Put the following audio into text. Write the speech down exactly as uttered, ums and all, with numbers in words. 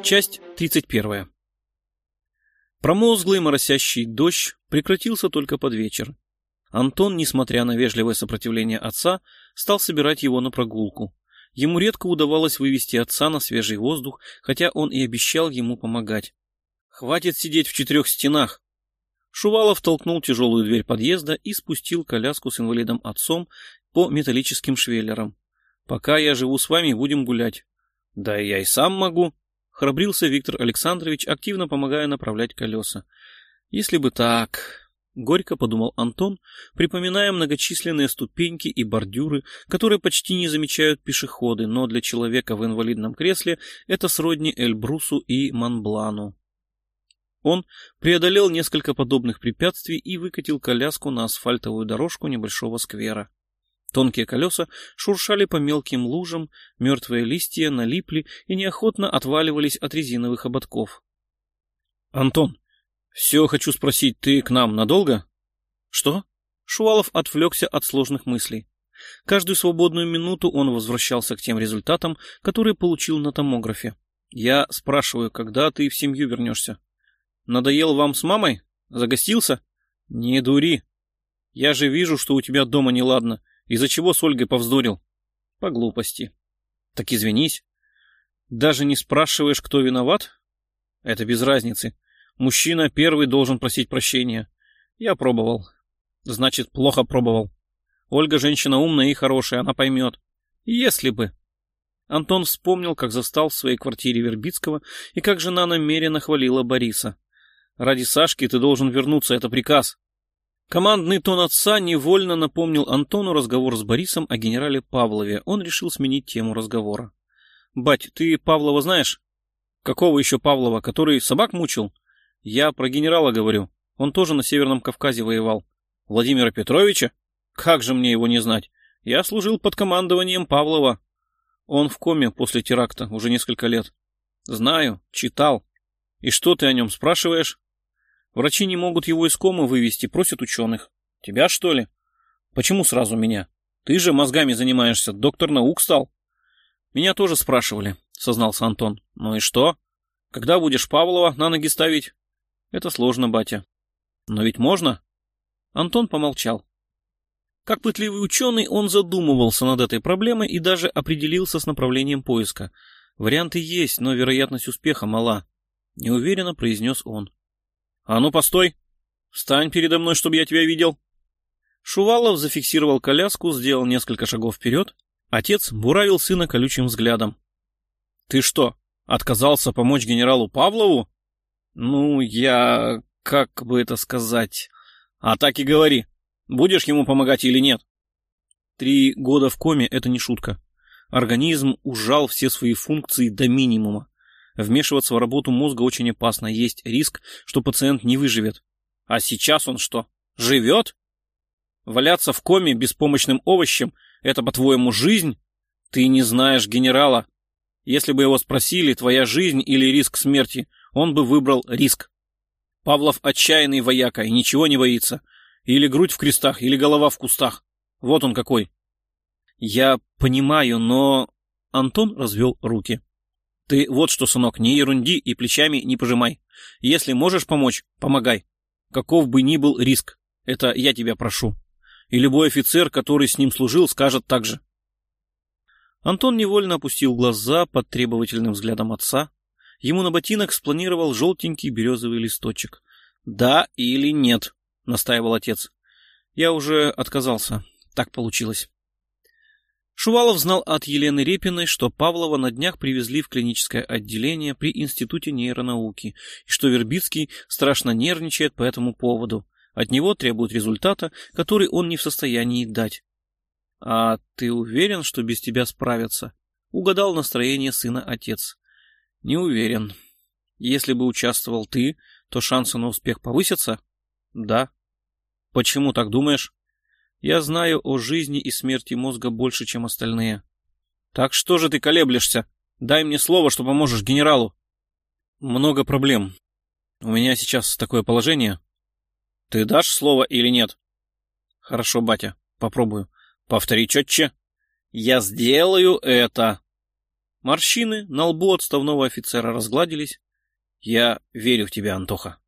Часть тридцать первая. Промозглый моросящий дождь прекратился только под вечер. Антон, несмотря на вежливое сопротивление отца, стал собирать его на прогулку. Ему редко удавалось вывести отца на свежий воздух, хотя он и обещал ему помогать. «Хватит сидеть в четырех стенах!» Шувалов толкнул тяжелую дверь подъезда и спустил коляску с инвалидом отцом по металлическим швеллерам. «Пока я живу с вами, будем гулять». «Да я и сам могу», — храбрился Виктор Александрович, активно помогая направлять колеса. «Если бы так...» — горько подумал Антон, припоминая многочисленные ступеньки и бордюры, которые почти не замечают пешеходы, но для человека в инвалидном кресле это сродни Эльбрусу и Монблану. Он преодолел несколько подобных препятствий и выкатил коляску на асфальтовую дорожку небольшого сквера. Тонкие колеса шуршали по мелким лужам, мертвые листья налипли и неохотно отваливались от резиновых ободков. — Антон, все хочу спросить, ты к нам надолго? — Что? Шувалов отвлекся от сложных мыслей. Каждую свободную минуту он возвращался к тем результатам, которые получил на томографе. — Я спрашиваю, когда ты в семью вернешься? — Надоел вам с мамой? Загостился? — Не дури. Я же вижу, что у тебя дома неладно. Из-за чего с Ольгой повздорил? По глупости. Так извинись. Даже не спрашиваешь, кто виноват? Это без разницы. Мужчина первый должен просить прощения. Я пробовал. Значит, плохо пробовал. Ольга женщина умная и хорошая, она поймет. Если бы. Антон вспомнил, как застал в своей квартире Вербицкого и как жена намеренно хвалила Бориса. Ради Сашки ты должен вернуться, это приказ. Командный тон отца невольно напомнил Антону разговор с Борисом о генерале Павлове. Он решил сменить тему разговора. — Бать, ты Павлова знаешь? — Какого еще Павлова, который собак мучил? — Я про генерала говорю. Он тоже на Северном Кавказе воевал. — Владимира Петровича? Как же мне его не знать? Я служил под командованием Павлова. Он в коме после теракта уже несколько лет. — Знаю, читал. И что ты о нем спрашиваешь? Врачи не могут его из комы вывести, просят ученых. Тебя, что ли? Почему сразу меня? Ты же мозгами занимаешься, доктор наук стал. Меня тоже спрашивали, сознался Антон. Ну и что? Когда будешь Павлова на ноги ставить? Это сложно, батя. Но ведь можно? Антон помолчал. Как пытливый ученый, он задумывался над этой проблемой и даже определился с направлением поиска. Варианты есть, но вероятность успеха мала. Неуверенно произнес он. — А ну, постой! Встань передо мной, чтобы я тебя видел! Шувалов зафиксировал коляску, сделал несколько шагов вперед. Отец буравил сына колючим взглядом. — Ты что, отказался помочь генералу Павлову? — Ну, я... как бы это сказать... — А так и говори, будешь ему помогать или нет? Три года в коме — это не шутка. Организм ужал все свои функции до минимума. Вмешиваться в работу мозга очень опасно, есть риск, что пациент не выживет. А сейчас он что, живет? Валяться в коме беспомощным овощем — это, по-твоему, жизнь? Ты не знаешь генерала. Если бы его спросили, твоя жизнь или риск смерти, он бы выбрал риск. Павлов отчаянный вояка и ничего не боится. Или грудь в крестах, или голова в кустах. Вот он какой. Я понимаю, но... Антон развел руки. Ты вот что, сынок, не ерунди и плечами не пожимай. Если можешь помочь, помогай. Каков бы ни был риск, это я тебя прошу. И любой офицер, который с ним служил, скажет так же. Антон невольно опустил глаза под требовательным взглядом отца. Ему на ботинок спланировал желтенький березовый листочек. «Да или нет?» — настаивал отец. «Я уже отказался. Так получилось». Шувалов знал от Елены Репиной, что Павлова на днях привезли в клиническое отделение при Институте нейронауки, и что Вербицкий страшно нервничает по этому поводу. От него требуют результата, который он не в состоянии дать. — А ты уверен, что без тебя справятся? — угадал настроение сына отец. — Не уверен. Если бы участвовал ты, то шансы на успех повысятся? — Да. — Почему так думаешь? Я знаю о жизни и смерти мозга больше, чем остальные. Так что же ты колеблешься? Дай мне слово, что поможешь генералу. Много проблем. У меня сейчас такое положение. Ты дашь слово или нет? Хорошо, батя, попробую. Повтори четче. Я сделаю это. Морщины на лбу отставного офицера разгладились. «Я верю в тебя, Антоха».